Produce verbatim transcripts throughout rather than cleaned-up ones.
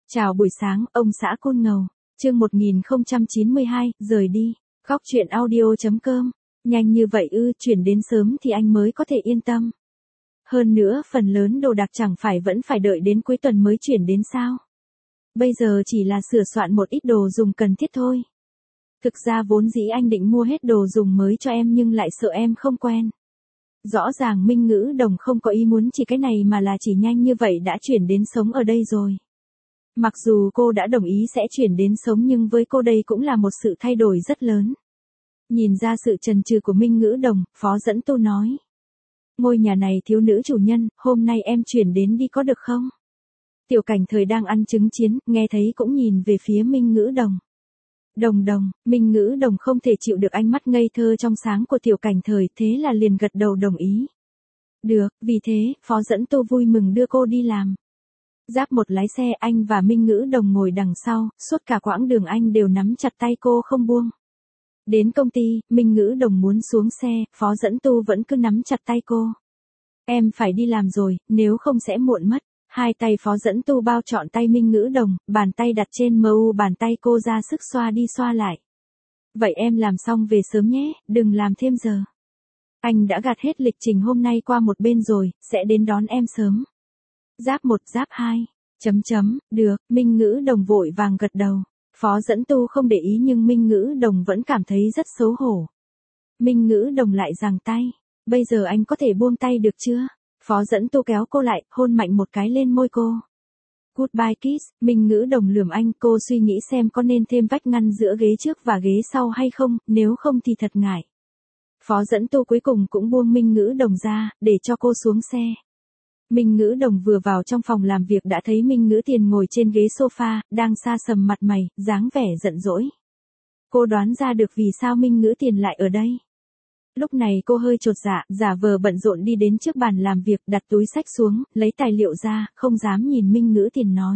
Chào buổi sáng, ông xã Côn Ngầu. Chương một nghìn không trăm chín mươi hai, rời đi. Góc truyện audio.com. Nhanh như vậy ư, chuyển đến sớm thì anh mới có thể yên tâm. Hơn nữa, phần lớn đồ đạc chẳng phải vẫn phải đợi đến cuối tuần mới chuyển đến sao? Bây giờ chỉ là sửa soạn một ít đồ dùng cần thiết thôi. Thực ra vốn dĩ anh định mua hết đồ dùng mới cho em nhưng lại sợ em không quen. Rõ ràng Minh Ngữ Đồng không có ý muốn chỉ cái này mà là chỉ nhanh như vậy đã chuyển đến sống ở đây rồi. Mặc dù cô đã đồng ý sẽ chuyển đến sống nhưng với cô đây cũng là một sự thay đổi rất lớn. Nhìn ra sự chần chừ của Minh Ngữ Đồng, Phó Dẫn Tu nói. Ngôi nhà này thiếu nữ chủ nhân, hôm nay em chuyển đến đi có được không? Tiểu Cảnh Thời đang ăn trứng chiến, nghe thấy cũng nhìn về phía Minh Ngữ Đồng. Đồng đồng, Minh Ngữ Đồng không thể chịu được ánh mắt ngây thơ trong sáng của Tiểu Cảnh Thời, thế là liền gật đầu đồng ý. Được, vì thế, Phó Dẫn Tu vui mừng đưa cô đi làm. Giáp một lái xe, anh và Minh Ngữ Đồng ngồi đằng sau, suốt cả quãng đường anh đều nắm chặt tay cô không buông. Đến công ty, Minh Ngữ Đồng muốn xuống xe, Phó Dẫn Tu vẫn cứ nắm chặt tay cô. Em phải đi làm rồi, nếu không sẽ muộn mất. Hai tay Phó Dẫn Tu bao trọn tay Minh Ngữ Đồng, bàn tay đặt trên mờ u bàn tay cô ra sức xoa đi xoa lại. Vậy em làm xong về sớm nhé, đừng làm thêm giờ. Anh đã gạt hết lịch trình hôm nay qua một bên rồi, sẽ đến đón em sớm. Giáp một, giáp hai, chấm chấm, được, Minh Ngữ Đồng vội vàng gật đầu. Phó Dẫn Tu không để ý nhưng Minh Ngữ Đồng vẫn cảm thấy rất xấu hổ. Minh Ngữ Đồng lại giằng tay, bây giờ anh có thể buông tay được chưa? Phó Dẫn Tu kéo cô lại, hôn mạnh một cái lên môi cô. Goodbye kiss, Minh Ngữ Đồng lườm anh, cô suy nghĩ xem có nên thêm vách ngăn giữa ghế trước và ghế sau hay không, nếu không thì thật ngại. Phó Dẫn Tu cuối cùng cũng buông Minh Ngữ Đồng ra, để cho cô xuống xe. Minh Ngữ Đồng vừa vào trong phòng làm việc đã thấy Minh Ngữ Tiền ngồi trên ghế sofa, đang sa sầm mặt mày, dáng vẻ giận dỗi. Cô đoán ra được vì sao Minh Ngữ Tiền lại ở đây. Lúc này cô hơi chột dạ, giả vờ bận rộn đi đến trước bàn làm việc, đặt túi xách xuống, lấy tài liệu ra, không dám nhìn Minh Ngữ Tiền nói.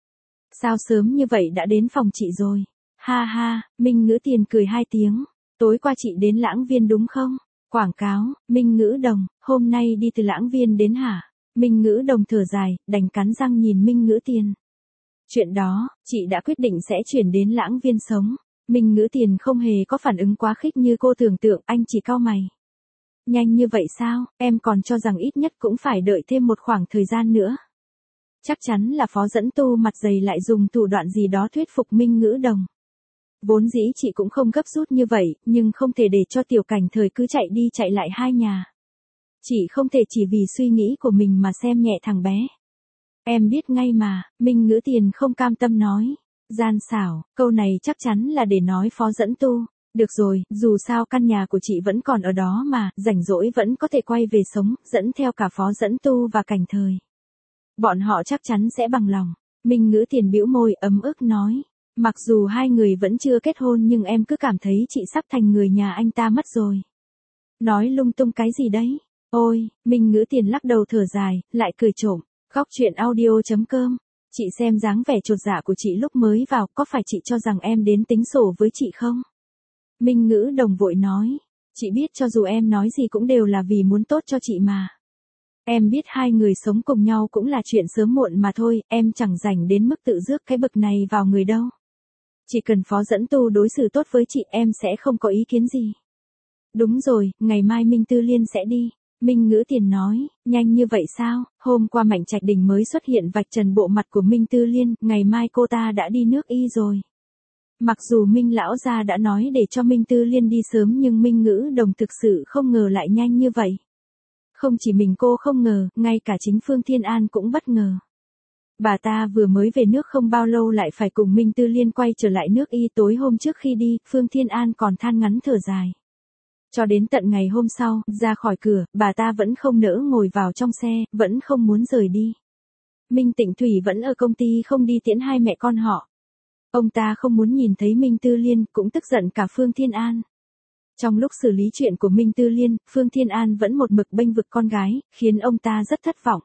Sao sớm như vậy đã đến phòng chị rồi? Ha ha, Minh Ngữ Tiền cười hai tiếng. Tối qua chị đến Lãng Viên đúng không? Quảng cáo, Minh Ngữ Đồng, hôm nay đi từ Lãng Viên đến hả? Minh Ngữ Đồng thở dài, đành cắn răng nhìn Minh Ngữ Tiền. Chuyện đó, chị đã quyết định sẽ chuyển đến Lãng Viên sống. Minh Ngữ Tiền không hề có phản ứng quá khích như cô tưởng tượng, anh chỉ cau mày. Nhanh như vậy sao, em còn cho rằng ít nhất cũng phải đợi thêm một khoảng thời gian nữa. Chắc chắn là Phó Dẫn Tu mặt dày lại dùng thủ đoạn gì đó thuyết phục Minh Ngữ Đồng. Vốn dĩ chị cũng không gấp rút như vậy, nhưng không thể để cho Tiểu Cảnh Thời cứ chạy đi chạy lại hai nhà. Chị không thể chỉ vì suy nghĩ của mình mà xem nhẹ thằng bé. Em biết ngay mà, Minh Ngữ Tiền không cam tâm nói. Gian xảo, câu này chắc chắn là để nói Phó Dẫn Tu. Được rồi, dù sao căn nhà của chị vẫn còn ở đó mà, rảnh rỗi vẫn có thể quay về sống, dẫn theo cả Phó Dẫn Tu và Cảnh Thời. Bọn họ chắc chắn sẽ bằng lòng. Minh Ngữ Tiền bĩu môi ấm ức nói. Mặc dù hai người vẫn chưa kết hôn nhưng em cứ cảm thấy chị sắp thành người nhà anh ta mất rồi. Nói lung tung cái gì đấy? Ôi, Minh Ngữ Tiền lắc đầu thở dài, lại cười trộm. Góc truyện audio.com. Chị xem dáng vẻ chột dạ của chị lúc mới vào, có phải chị cho rằng em đến tính sổ với chị không? Minh Ngữ Đồng vội nói. Chị biết cho dù em nói gì cũng đều là vì muốn tốt cho chị mà. Em biết hai người sống cùng nhau cũng là chuyện sớm muộn mà thôi, em chẳng rảnh đến mức tự rước cái bực này vào người đâu. Chỉ cần Phó Dẫn Tu đối xử tốt với chị em sẽ không có ý kiến gì. Đúng rồi, ngày mai Minh Tư Liên sẽ đi. Minh Ngữ Tiền nói, nhanh như vậy sao? Hôm qua Mạnh Trạch Đình mới xuất hiện vạch trần bộ mặt của Minh Tư Liên, ngày mai cô ta đã đi nước Y rồi. Mặc dù Minh Lão gia đã nói để cho Minh Tư Liên đi sớm nhưng Minh Ngữ Đồng thực sự không ngờ lại nhanh như vậy. Không chỉ mình cô không ngờ, ngay cả chính Phương Thiên An cũng bất ngờ. Bà ta vừa mới về nước không bao lâu lại phải cùng Minh Tư Liên quay trở lại nước Y. Tối hôm trước khi đi, Phương Thiên An còn than ngắn thở dài. Cho đến tận ngày hôm sau, ra khỏi cửa, bà ta vẫn không nỡ ngồi vào trong xe, vẫn không muốn rời đi. Minh Tịnh Thủy vẫn ở công ty không đi tiễn hai mẹ con họ. Ông ta không muốn nhìn thấy Minh Tư Liên, cũng tức giận cả Phương Thiên An. Trong lúc xử lý chuyện của Minh Tư Liên, Phương Thiên An vẫn một mực bênh vực con gái, khiến ông ta rất thất vọng.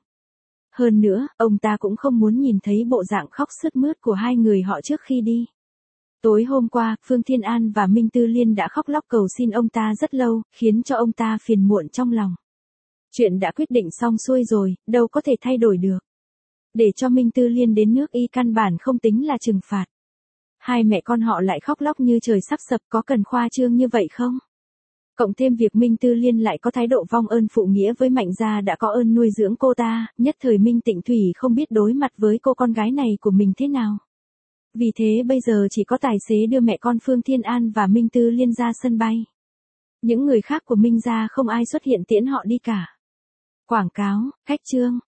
Hơn nữa, ông ta cũng không muốn nhìn thấy bộ dạng khóc sướt mướt của hai người họ trước khi đi. Tối hôm qua, Phương Thiên An và Minh Tư Liên đã khóc lóc cầu xin ông ta rất lâu, khiến cho ông ta phiền muộn trong lòng. Chuyện đã quyết định xong xuôi rồi, đâu có thể thay đổi được. Để cho Minh Tư Liên đến nước Y căn bản không tính là trừng phạt. Hai mẹ con họ lại khóc lóc như trời sắp sập, có cần khoa trương như vậy không? Cộng thêm việc Minh Tư Liên lại có thái độ vong ơn phụ nghĩa với Mạnh gia đã có ơn nuôi dưỡng cô ta, nhất thời Minh Tịnh Thủy không biết đối mặt với cô con gái này của mình thế nào. Vì thế bây giờ chỉ có tài xế đưa mẹ con Phương Thiên An và Minh Tư Liên ra sân bay. Những người khác của Minh gia không ai xuất hiện tiễn họ đi cả. Quảng cáo, khách chương.